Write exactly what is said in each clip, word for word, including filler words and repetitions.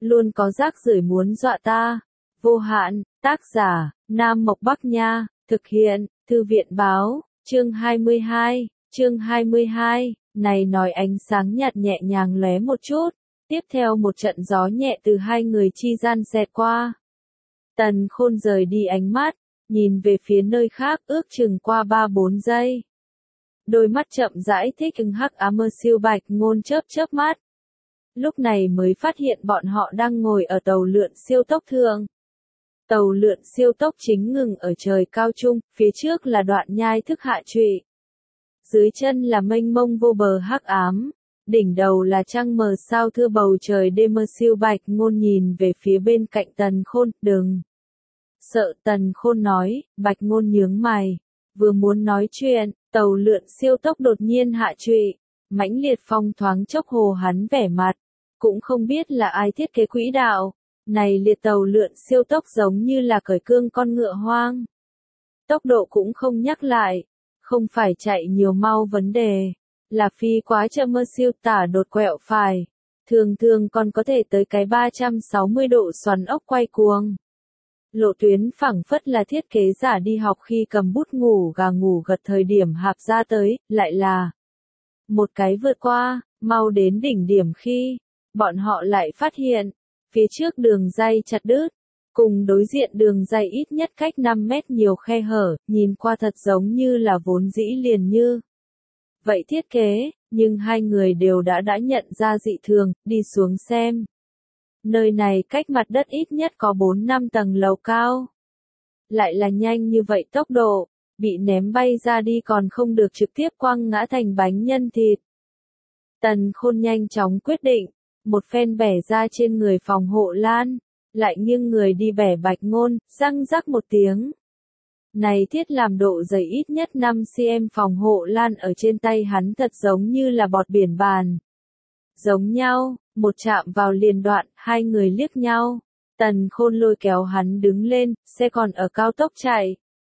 luôn có rác rưởi muốn dọa ta. Vô hạn, tác giả, Nam Mộc Bắc Nha, thực hiện, Thư viện Báo, chương hai mươi hai, chương hai mươi hai, này nói ánh sáng nhạt nhẹ nhàng lóe một chút, tiếp theo một trận gió nhẹ từ hai người chi gian xẹt qua. Tần Khôn rời đi ánh mắt, nhìn về phía nơi khác ước chừng qua ba bốn giây. Đôi mắt chậm rãi thích ứng hắc ám mơ siêu Bạch Ngôn chớp chớp mắt. Lúc này mới phát hiện bọn họ đang ngồi ở tàu lượn siêu tốc thượng. Tàu lượn siêu tốc chính ngừng ở trời cao trung, phía trước là đoạn nhai thức hạ trụy. Dưới chân là mênh mông vô bờ hắc ám, đỉnh đầu là trăng mờ sao thưa bầu trời đêm mơ siêu Bạch Ngôn nhìn về phía bên cạnh Tần Khôn, đừng sợ. Tần Khôn nói. Bạch Ngôn nhướng mày, vừa muốn nói chuyện, tàu lượn siêu tốc đột nhiên hạ trụy, mãnh liệt phong thoáng chốc hồ hắn vẻ mặt, cũng không biết là ai thiết kế quỹ đạo. Này liệt tàu lượn siêu tốc giống như là cởi cương con ngựa hoang. Tốc độ cũng không nhắc lại, không phải chạy nhiều mau vấn đề, là phi quá chậm mơ siêu tả đột quẹo phải. Thường thường còn có thể tới cái ba trăm sáu mươi độ xoắn ốc quay cuồng. Lộ tuyến phẳng phất là thiết kế giả đi học khi cầm bút ngủ gà ngủ gật thời điểm hạp ra tới, lại là một cái vượt qua, mau đến đỉnh điểm khi bọn họ lại phát hiện phía trước đường ray chặt đứt, cùng đối diện đường ray ít nhất cách năm mét nhiều khe hở, nhìn qua thật giống như là vốn dĩ liền như vậy thiết kế, nhưng hai người đều đã đã nhận ra dị thường, đi xuống xem. Nơi này cách mặt đất ít nhất có bốn năm tầng lầu cao. Lại là nhanh như vậy tốc độ, bị ném bay ra đi còn không được trực tiếp quăng ngã thành bánh nhân thịt. Tần Khôn nhanh chóng quyết định, một phen bẻ ra trên người phòng hộ lan, lại nghiêng người đi bẻ Bạch Ngôn, răng rắc một tiếng. Này thiết làm độ dày ít nhất năm xăng-ti-mét phòng hộ lan ở trên tay hắn thật giống như là bọt biển bàn. Giống nhau, một chạm vào liền đoạn, hai người liếc nhau. Tần Khôn lôi kéo hắn đứng lên, xe còn ở cao tốc chạy.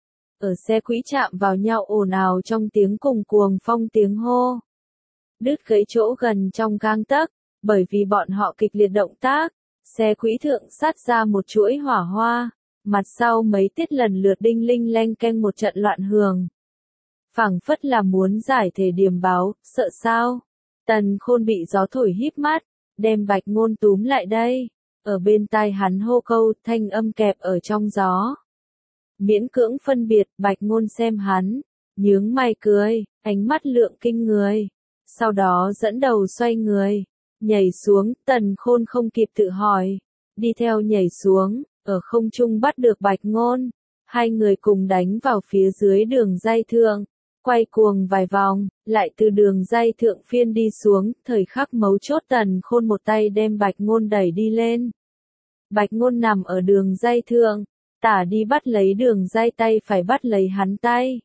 Ở xe quỹ chạm vào nhau ồn ào trong tiếng cùng cuồng phong tiếng hô. Đứt gãy chỗ gần trong gang tấc, bởi vì bọn họ kịch liệt động tác, xe quỹ thượng sát ra một chuỗi hỏa hoa, mặt sau mấy tiết lần lượt đinh linh leng keng một trận loạn hưởng. Phảng phất là muốn giải thể điểm báo, sợ sao? Tần Khôn bị gió thổi híp mắt, đem Bạch Ngôn túm lại đây, ở bên tai hắn hô câu, thanh âm kẹp ở trong gió. Miễn cưỡng phân biệt, Bạch Ngôn xem hắn, nhướng mày cười, ánh mắt lượng kinh người. Sau đó dẫn đầu xoay người, nhảy xuống, Tần Khôn không kịp tự hỏi, đi theo nhảy xuống, ở không trung bắt được Bạch Ngôn. Hai người cùng đánh vào phía dưới đường ray thượng, quay cuồng vài vòng, lại từ đường ray thượng phiên đi xuống, thời khắc mấu chốt Tần Khôn một tay đem Bạch Ngôn đẩy đi lên. Bạch Ngôn nằm ở đường ray thượng, tả đi bắt lấy đường ray tay phải bắt lấy hắn tay.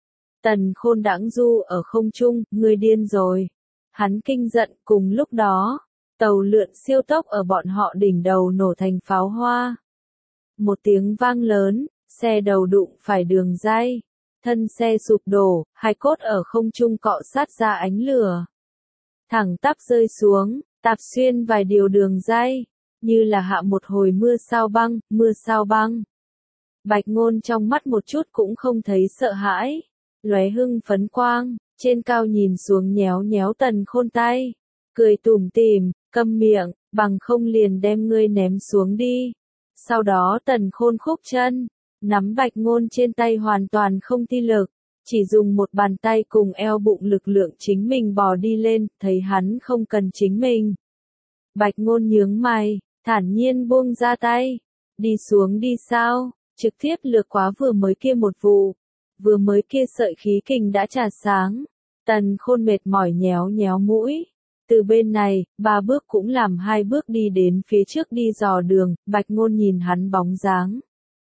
Tần Khôn đãng du ở không trung, ngươi điên rồi. Hắn kinh giận, cùng lúc đó, tàu lượn siêu tốc ở bọn họ đỉnh đầu nổ thành pháo hoa. Một tiếng vang lớn, xe đầu đụng phải đường ray. Thân xe sụp đổ, hai cốt ở không trung cọ sát ra ánh lửa. Thẳng tắp rơi xuống, tạp xuyên vài điều đường ray, như là hạ một hồi mưa sao băng, mưa sao băng. Bạch Ngôn trong mắt một chút cũng không thấy sợ hãi, lóe hưng phấn quang, trên cao nhìn xuống nhéo nhéo Tần Khôn tay, cười tủm tỉm, câm miệng, bằng không liền đem ngươi ném xuống đi. Sau đó Tần Khôn khúc chân, nắm Bạch Ngôn trên tay hoàn toàn không thi lực, chỉ dùng một bàn tay cùng eo bụng lực lượng chính mình bò đi lên, thấy hắn không cần chính mình. Bạch Ngôn nhướng mày, thản nhiên buông ra tay, đi xuống đi sao, trực tiếp lược quá vừa mới kia một vụ, vừa mới kia sợi khí kình đã trà sáng. Tần Khôn mệt mỏi nhéo nhéo mũi, từ bên này, ba bước cũng làm hai bước đi đến phía trước đi dò đường. Bạch Ngôn nhìn hắn bóng dáng,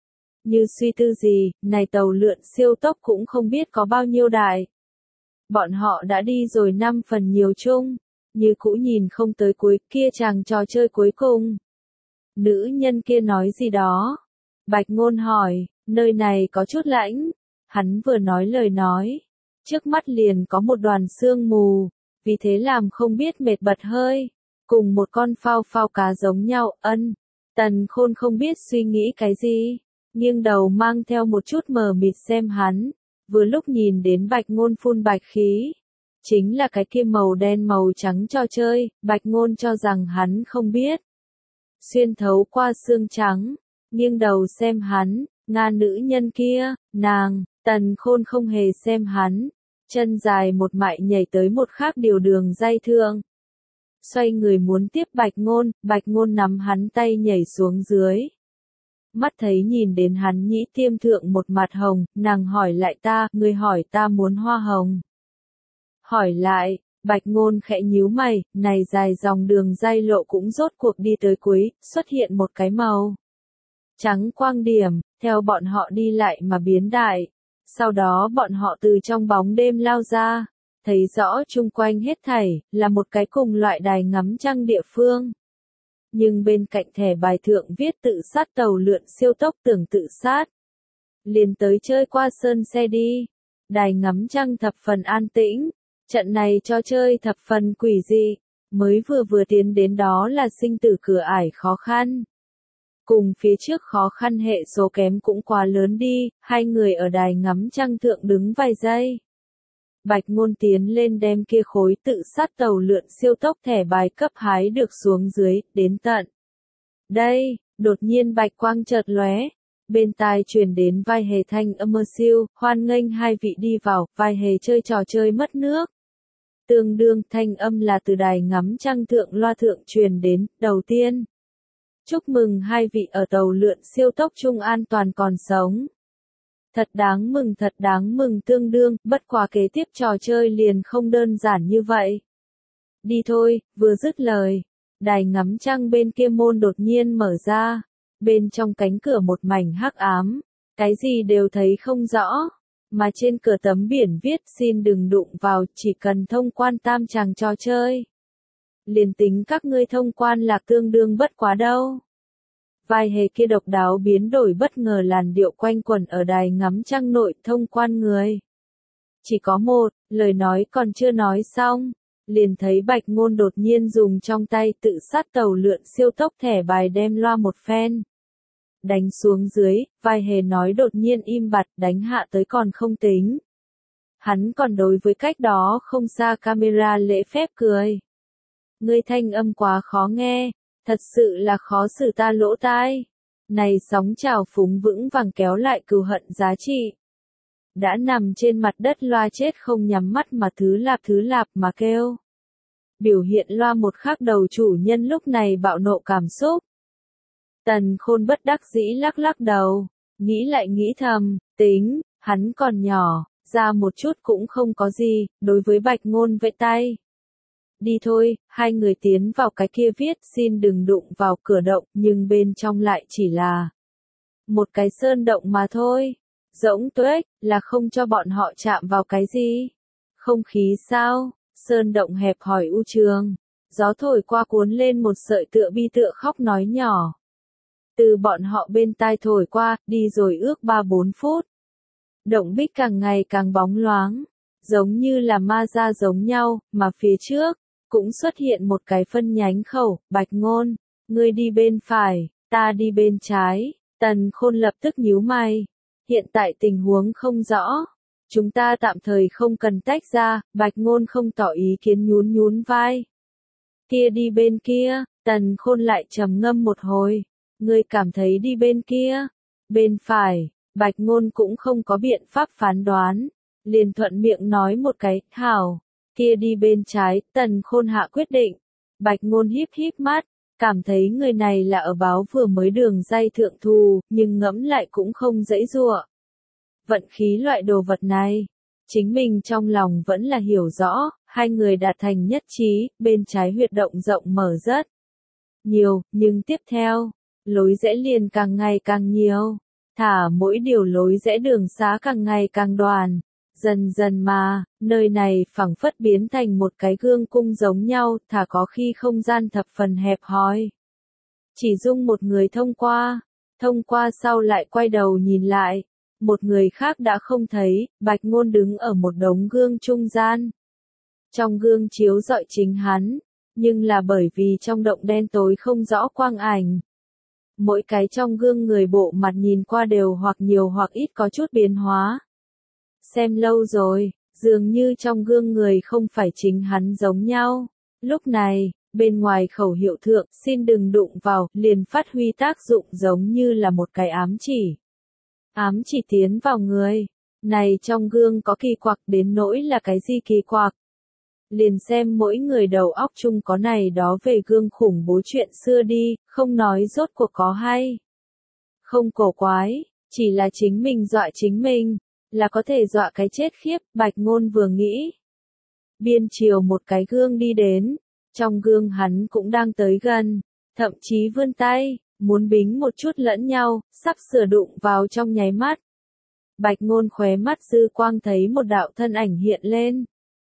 như suy tư gì, này tàu lượn siêu tốc cũng không biết có bao nhiêu đại. Bọn họ đã đi rồi năm phần nhiều chung, như cũ nhìn không tới cuối kia chàng trò chơi cuối cùng. Nữ nhân kia nói gì đó? Bạch Ngôn hỏi, nơi này có chút lạnh. Hắn vừa nói lời nói, trước mắt liền có một đoàn sương mù, vì thế làm không biết mệt bật hơi. cùng một con phao phao cá giống nhau, ân. Tần Khôn không biết suy nghĩ cái gì, nghiêng đầu mang theo một chút mờ mịt xem hắn, vừa lúc nhìn đến Bạch Ngôn phun bạch khí. Chính là cái kia màu đen màu trắng trò chơi, Bạch Ngôn cho rằng hắn không biết. Xuyên thấu qua xương trắng, nghiêng đầu xem hắn, Nga nữ nhân kia, nàng, Tần Khôn không hề xem hắn, chân dài một mại nhảy tới một khác điều đường dây thượng. Xoay người muốn tiếp Bạch Ngôn, Bạch Ngôn nắm hắn tay nhảy xuống dưới. Mắt thấy nhìn đến hắn nhĩ tiêm thượng một mặt hồng, nàng hỏi lại ta, người hỏi ta muốn hoa hồng. Hỏi lại, Bạch Ngôn khẽ nhíu mày, này dài dòng đường dây lộ cũng rốt cuộc đi tới cuối, xuất hiện một cái màu trắng quang điểm, theo bọn họ đi lại mà biến đại. Sau đó bọn họ từ trong bóng đêm lao ra, thấy rõ chung quanh hết thảy, là một cái cùng loại đài ngắm trăng địa phương. Nhưng bên cạnh thẻ bài thượng viết tự sát tàu lượn siêu tốc tưởng tự sát. Liền tới chơi qua sơn xe đi. Đài ngắm trăng thập phần an tĩnh. Trận này cho chơi thập phần quỷ dị. Mới vừa vừa tiến đến đó là sinh tử cửa ải khó khăn. Cùng phía trước khó khăn hệ số kém cũng quá lớn đi, hai người ở đài ngắm trăng thượng đứng vài giây. Bạch Ngôn tiến lên đem kia khối tự sát tàu lượn siêu tốc thẻ bài cấp hái được xuống dưới, đến tận. Đây, đột nhiên bạch quang chợt lóe, bên tai truyền đến vai hề thanh âm mơ siêu, hoan nghênh hai vị đi vào, vai hề chơi trò chơi mất nước. Tương đương thanh âm là từ đài ngắm trăng thượng loa thượng truyền đến, đầu tiên. Chúc mừng hai vị ở tàu lượn siêu tốc chung an toàn còn sống. Thật đáng mừng thật đáng mừng tương đương, bất quá kế tiếp trò chơi liền không đơn giản như vậy. Đi thôi, vừa dứt lời. Đài ngắm trăng bên kia môn đột nhiên mở ra. Bên trong cánh cửa một mảnh hắc ám. Cái gì đều thấy không rõ. Mà trên cửa tấm biển viết xin đừng đụng vào, chỉ cần thông quan tam chàng trò chơi. Liền tính các ngươi thông quan là tương đương bất quá đâu. Vai hề kia độc đáo biến đổi bất ngờ làn điệu quanh quẩn ở đài ngắm trăng nội thông quan người. Chỉ có một, lời nói còn chưa nói xong, liền thấy Bạch Ngôn đột nhiên dùng trong tay tự sát tàu lượn siêu tốc thẻ bài đem loa một phen. Đánh xuống dưới, vai hề nói đột nhiên im bặt, đánh hạ tới còn không tính. Hắn còn đối với cách đó không xa camera lễ phép cười. Ngươi thanh âm quá khó nghe. Thật sự là khó xử ta lỗ tai. Này sóng trào phúng vững vàng kéo lại cừu hận giá trị. Đã nằm trên mặt đất loa chết không nhắm mắt mà thứ lạp thứ lạp mà kêu. Biểu hiện loa một khắc đầu chủ nhân lúc này bạo nộ cảm xúc. Tần Khôn bất đắc dĩ lắc lắc đầu. Nghĩ lại nghĩ thầm, tính, hắn còn nhỏ, ra một chút cũng không có gì, đối với Bạch Ngôn vẫy tay. Đi thôi, hai người tiến vào cái kia viết xin đừng đụng vào cửa động, nhưng bên trong lại chỉ là một cái sơn động mà thôi. Rỗng tuếch, là không cho bọn họ chạm vào cái gì. Không khí sao, sơn động hẹp hỏi u trường. Gió thổi qua cuốn lên một sợi tựa bi tựa khóc nói nhỏ. Từ bọn họ bên tai thổi qua, đi rồi ước ba bốn phút. Động bích càng ngày càng bóng loáng, giống như là ma ra giống nhau, mà phía trước cũng xuất hiện một cái phân nhánh khẩu. Bạch Ngôn, ngươi đi bên phải, ta đi bên trái. Tần Khôn lập tức nhíu mày. Hiện tại tình huống không rõ. Chúng ta tạm thời không cần tách ra. Bạch Ngôn không tỏ ý kiến nhún nhún vai. Kia đi bên kia. Tần Khôn lại trầm ngâm một hồi. Ngươi cảm thấy đi bên kia. Bên phải. Bạch Ngôn cũng không có biện pháp phán đoán. Liền thuận miệng nói một cái, hảo. Kia đi bên trái, Tần Khôn hạ quyết định. Bạch Ngôn híp híp mắt, cảm thấy người này là ở báo vừa mới đường dây thượng thù, nhưng ngẫm lại cũng không dễ dụa. Vận khí loại đồ vật này, chính mình trong lòng vẫn là hiểu rõ, hai người đạt thành nhất trí, bên trái huyệt động rộng mở rất nhiều, nhưng tiếp theo, lối rẽ liền càng ngày càng nhiều, thả mỗi điều lối rẽ đường xá càng ngày càng đoàn. Dần dần mà, nơi này phẳng phất biến thành một cái gương cung giống nhau, thả có khi không gian thập phần hẹp hòi. Chỉ dung một người thông qua, thông qua sau lại quay đầu nhìn lại, một người khác đã không thấy. Bạch Ngôn đứng ở một đống gương trung gian. Trong gương chiếu rọi chính hắn, nhưng là bởi vì trong động đen tối không rõ quang ảnh. Mỗi cái trong gương người bộ mặt nhìn qua đều hoặc nhiều hoặc ít có chút biến hóa. Xem lâu rồi, dường như trong gương người không phải chính hắn giống nhau. Lúc này, bên ngoài khẩu hiệu thượng, xin đừng đụng vào, liền phát huy tác dụng giống như là một cái ám chỉ. Ám chỉ tiến vào người. Này trong gương có kỳ quặc đến nỗi là cái gì kỳ quặc? Liền xem mỗi người đầu óc chung có này đó về gương khủng bố chuyện xưa đi, không nói rốt cuộc có hay. Không cổ quái, chỉ là chính mình dọa chính mình, là có thể dọa cái chết khiếp, Bạch Ngôn vừa nghĩ. Biên chiều một cái gương đi đến, trong gương hắn cũng đang tới gần, thậm chí vươn tay, muốn bính một chút lẫn nhau, sắp sửa đụng vào trong nháy mắt. Bạch Ngôn khóe mắt dư quang thấy một đạo thân ảnh hiện lên.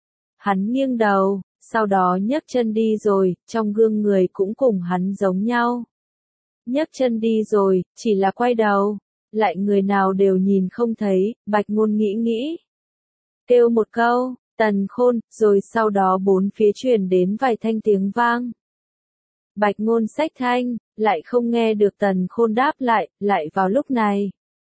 Hắn nghiêng đầu, sau đó nhấc chân đi rồi, trong gương người cũng cùng hắn giống nhau. Nhấc chân đi rồi, chỉ là quay đầu, lại người nào đều nhìn không thấy, Bạch Ngôn nghĩ nghĩ. Kêu một câu, Tần Khôn, rồi sau đó bốn phía truyền đến vài thanh tiếng vang. Bạch Ngôn xách thanh, lại không nghe được Tần Khôn đáp lại, lại vào lúc này.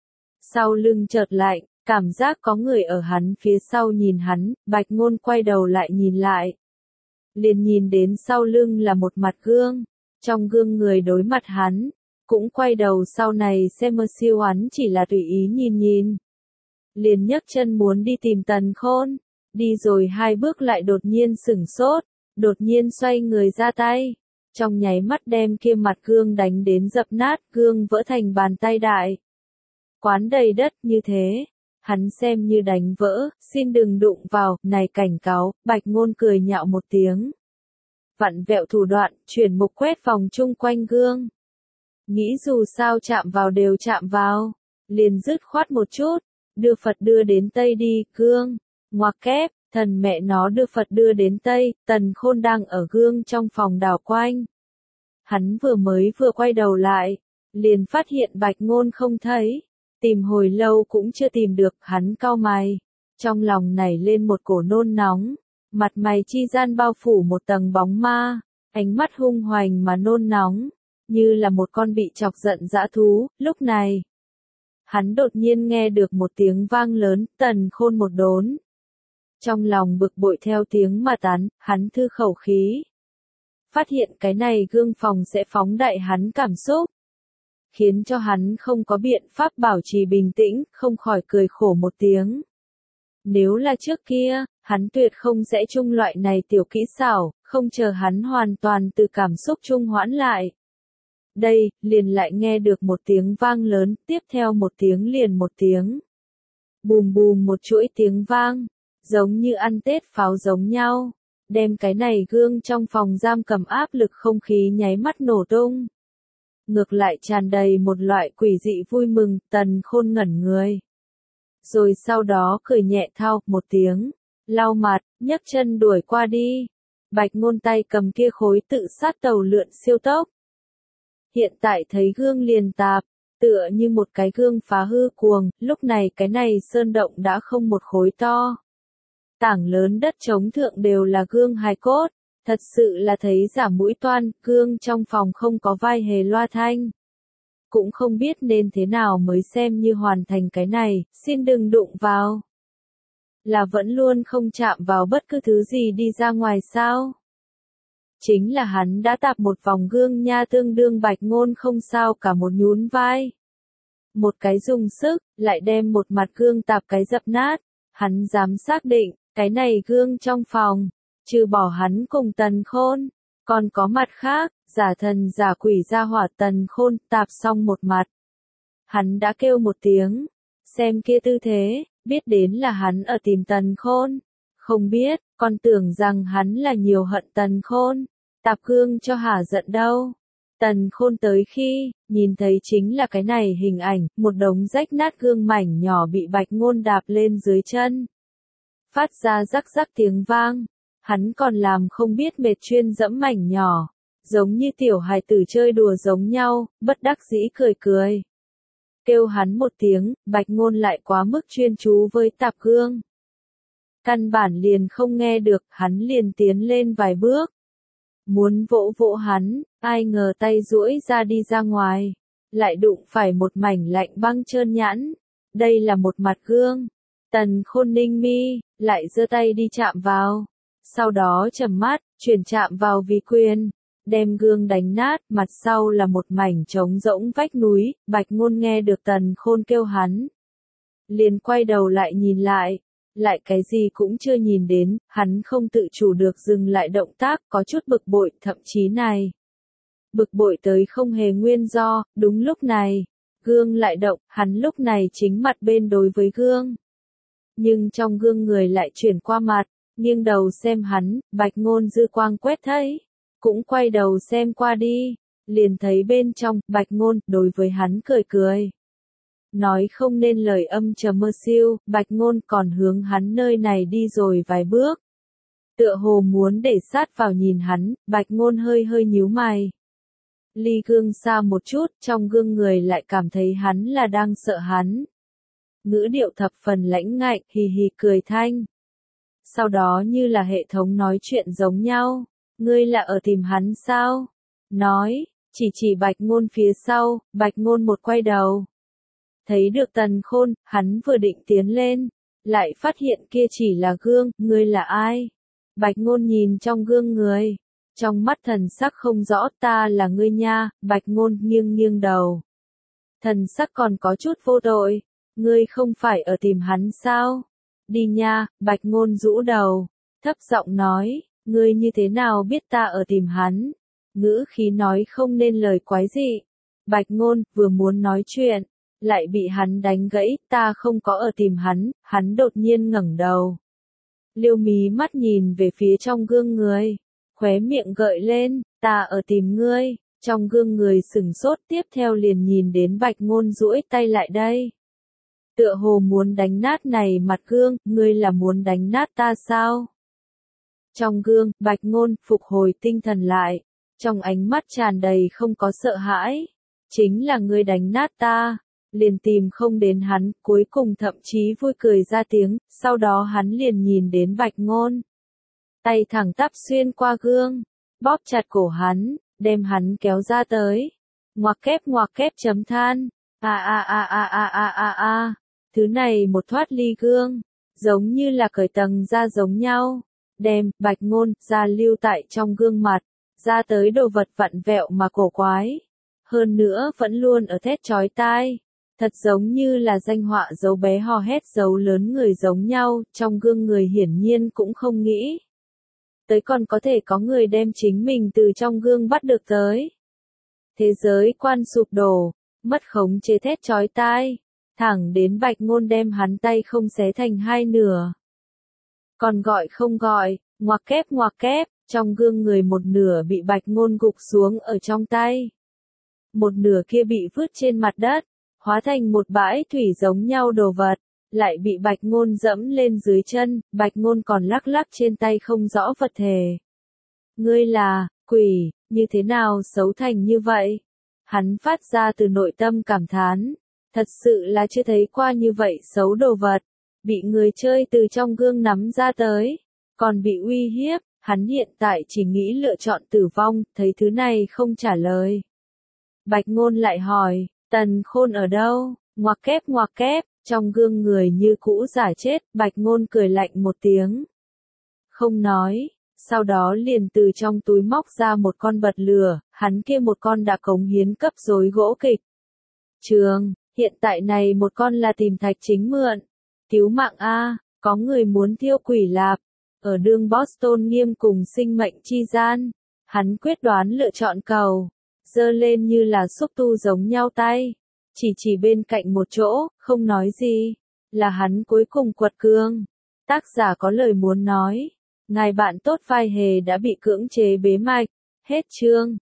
Sau lưng chợt lạnh, cảm giác có người ở hắn phía sau nhìn hắn, Bạch Ngôn quay đầu lại nhìn lại. Liền nhìn đến sau lưng là một mặt gương, trong gương người đối mặt hắn, cũng quay đầu sau này xem mơ siêu hắn chỉ là tùy ý nhìn nhìn. Liền nhấc chân muốn đi tìm Tần Khôn, đi rồi hai bước lại đột nhiên sửng sốt, đột nhiên xoay người ra tay. Trong nháy mắt đem kia mặt gương đánh đến dập nát, gương vỡ thành bàn tay đại. Quán đầy đất như thế, hắn xem như đánh vỡ, xin đừng đụng vào, này cảnh cáo, Bạch Ngôn cười nhạo một tiếng. Vặn vẹo thủ đoạn, chuyển mục quét vòng chung quanh gương. Nghĩ dù sao chạm vào đều chạm vào, liền dứt khoát một chút, đưa Phật đưa đến Tây đi, gương, ngoặc kép, thần mẹ nó đưa Phật đưa đến Tây, Tần Khôn đang ở gương trong phòng đảo quanh. Hắn vừa mới vừa quay đầu lại, liền phát hiện Bạch Ngôn không thấy, tìm hồi lâu cũng chưa tìm được, hắn cau mày, trong lòng nảy lên một cổ nôn nóng, mặt mày chi gian bao phủ một tầng bóng ma, ánh mắt hung hoành mà nôn nóng, như là một con bị chọc giận dã thú, lúc này. Hắn đột nhiên nghe được một tiếng vang lớn, Tần Khôn một đốn. Trong lòng bực bội theo tiếng mà tán, hắn thư khẩu khí. Phát hiện cái này gương phòng sẽ phóng đại hắn cảm xúc. Khiến cho hắn không có biện pháp bảo trì bình tĩnh, không khỏi cười khổ một tiếng. Nếu là trước kia, hắn tuyệt không sẽ chung loại này tiểu kỹ xảo, không chờ hắn hoàn toàn từ cảm xúc trung hoãn lại. Đây, liền lại nghe được một tiếng vang lớn, tiếp theo một tiếng liền một tiếng. Bùm bùm một chuỗi tiếng vang, giống như ăn Tết pháo giống nhau, đem cái này gương trong phòng giam cầm áp lực không khí nháy mắt nổ tung. Ngược lại tràn đầy một loại quỷ dị vui mừng, Tần Khôn ngẩn người. Rồi sau đó cười nhẹ thao, một tiếng, lau mặt, nhấc chân đuổi qua đi. Bạch Ngôn tay cầm kia khối tự sát tàu lượn siêu tốc. Hiện tại thấy gương liền tạp, tựa như một cái gương phá hư cuồng, lúc này cái này sơn động đã không một khối to. Tảng lớn đất trống thượng đều là gương hài cốt, thật sự là thấy giả mũi toan, gương trong phòng không có vai hề loa thanh. Cũng không biết nên thế nào mới xem như hoàn thành cái này, xin đừng đụng vào. Là vẫn luôn không chạm vào bất cứ thứ gì đi ra ngoài sao? Chính là hắn đã tạp một vòng gương nha, tương đương Bạch Ngôn không sao cả một nhún vai. Một cái dùng sức, lại đem một mặt gương tạp cái dập nát, hắn dám xác định, cái này gương trong phòng, trừ bỏ hắn cùng Tần Khôn, còn có mặt khác, giả thần giả quỷ ra hỏa Tần Khôn, tạp xong một mặt. Hắn đã kêu một tiếng, xem kia tư thế, biết đến là hắn ở tìm Tần Khôn, không biết, còn tưởng rằng hắn là nhiều hận Tần Khôn, tạp gương cho hả giận đâu. Tần Khôn tới khi, nhìn thấy chính là cái này hình ảnh, một đống rách nát gương mảnh nhỏ bị Bạch Ngôn đạp lên dưới chân. Phát ra rắc rắc tiếng vang, hắn còn làm không biết mệt chuyên dẫm mảnh nhỏ, giống như tiểu hài tử chơi đùa giống nhau, bất đắc dĩ cười cười. Kêu hắn một tiếng, Bạch Ngôn lại quá mức chuyên chú với tạp gương. Căn bản liền không nghe được, hắn liền tiến lên vài bước. muốn vỗ vỗ hắn, ai ngờ tay duỗi ra đi ra ngoài, lại đụng phải một mảnh lạnh băng trơn nhẵn. Đây là một mặt gương. Tần Khôn ninh mi, lại giơ tay đi chạm vào. Sau đó trầm mắt, chuyển chạm vào vì quyền, đem gương đánh nát, mặt sau là một mảnh trống rỗng vách núi. Bạch Ngôn nghe được Tần Khôn kêu hắn, liền quay đầu lại nhìn lại, lại cái gì cũng chưa nhìn đến, hắn không tự chủ được dừng lại động tác, có chút bực bội, thậm chí này. Bực bội tới không hề nguyên do. Đúng lúc này, gương lại động, hắn lúc này chính mặt bên đối với gương. Nhưng trong gương người lại chuyển qua mặt, nghiêng đầu xem hắn. Bạch Ngôn dư quang quét thấy, cũng quay đầu xem qua đi, liền thấy bên trong. Bạch Ngôn đối với hắn cười cười, nói không nên lời âm trầm mơ siêu. Bạch Ngôn còn hướng hắn nơi này đi rồi vài bước, tựa hồ muốn để sát vào nhìn hắn. Bạch Ngôn hơi hơi nhíu mày, ly gương xa một chút, trong gương người lại cảm thấy hắn là đang sợ hắn. Ngữ điệu thập phần lãnh ngạnh, hì hì cười thanh. Sau đó như là hệ thống nói chuyện giống nhau, ngươi là ở tìm hắn sao? Nói, chỉ chỉ Bạch Ngôn phía sau. Bạch Ngôn một quay đầu, thấy được Tần Khôn, hắn vừa định tiến lên, lại phát hiện kia chỉ là gương. Ngươi là ai? Bạch Ngôn nhìn trong gương người, trong mắt thần sắc không rõ. Ta là ngươi nha. Bạch Ngôn nghiêng nghiêng đầu, thần sắc còn có chút vô tội. Ngươi không phải ở tìm hắn sao? Đi nha. Bạch Ngôn rũ đầu, thấp giọng nói, ngươi như thế nào biết ta ở tìm hắn? Ngữ khí nói không nên lời quái dị. Bạch Ngôn vừa muốn nói chuyện, lại bị hắn đánh gãy. Ta không có ở tìm hắn. Hắn đột nhiên ngẩng đầu, liêu mí mắt nhìn về phía trong gương người, khóe miệng gợi lên, ta ở tìm ngươi. Trong gương người sửng sốt, tiếp theo liền nhìn đến Bạch Ngôn duỗi tay lại đây, tựa hồ muốn đánh nát này mặt gương. Ngươi là muốn đánh nát ta sao? Trong gương, Bạch Ngôn phục hồi tinh thần lại, trong ánh mắt tràn đầy không có sợ hãi. Chính là ngươi đánh nát ta, liền tìm không đến hắn. Cuối cùng thậm chí vui cười ra tiếng. Sau đó hắn liền nhìn đến Bạch Ngôn, tay thẳng tắp xuyên qua gương, bóp chặt cổ hắn, đem hắn kéo ra tới. Ngoặc kép ngoặc kép chấm than. A a a a a a a a. Thứ này một thoát ly gương, giống như là cởi tầng da giống nhau, đem Bạch Ngôn ra lưu tại trong gương mặt, ra tới đồ vật vặn vẹo mà cổ quái, hơn nữa vẫn luôn ở thét chói tai, thật giống như là danh họa dấu bé hò hét dấu lớn người giống nhau. Trong gương người hiển nhiên cũng không nghĩ tới còn có thể có người đem chính mình từ trong gương bắt được tới. Thế giới quan sụp đổ, mất khống chế thét chói tai, thẳng đến Bạch Ngôn đem hắn tay không xé thành hai nửa. Còn gọi không gọi, ngoặc kép ngoặc kép, trong gương người một nửa bị Bạch Ngôn gục xuống ở trong tay, một nửa kia bị vứt trên mặt đất, hóa thành một bãi thủy giống nhau đồ vật, lại bị Bạch Ngôn dẫm lên dưới chân. Bạch Ngôn còn lắc lắc trên tay không rõ vật thể. Ngươi là quỷ, như thế nào xấu thành như vậy? Hắn phát ra từ nội tâm cảm thán, thật sự là chưa thấy qua như vậy xấu đồ vật, bị người chơi từ trong gương nắm ra tới, còn bị uy hiếp. Hắn hiện tại chỉ nghĩ lựa chọn tử vong. Thấy thứ này không trả lời, Bạch Ngôn lại hỏi, Tần Khôn ở đâu? Ngoặc kép ngoặc kép, trong gương người như cũ giả chết. Bạch Ngôn cười lạnh một tiếng, không nói, sau đó liền từ trong túi móc ra một con bật lửa. Hắn kia một con đã cống hiến cấp rối gỗ kịch trường, hiện tại này một con là tìm Thạch Chính mượn. Cứu mạng a, có người muốn thiêu quỷ lạp. Ở đường Boston nghiêm cùng sinh mệnh chi gian, hắn quyết đoán lựa chọn cầu, giơ lên như là xúc tu giống nhau tay, chỉ chỉ bên cạnh một chỗ, không nói gì, là hắn cuối cùng quật cường. Tác giả có lời muốn nói, ngài bạn tốt vai hề đã bị cưỡng chế bế mạch, hết chương.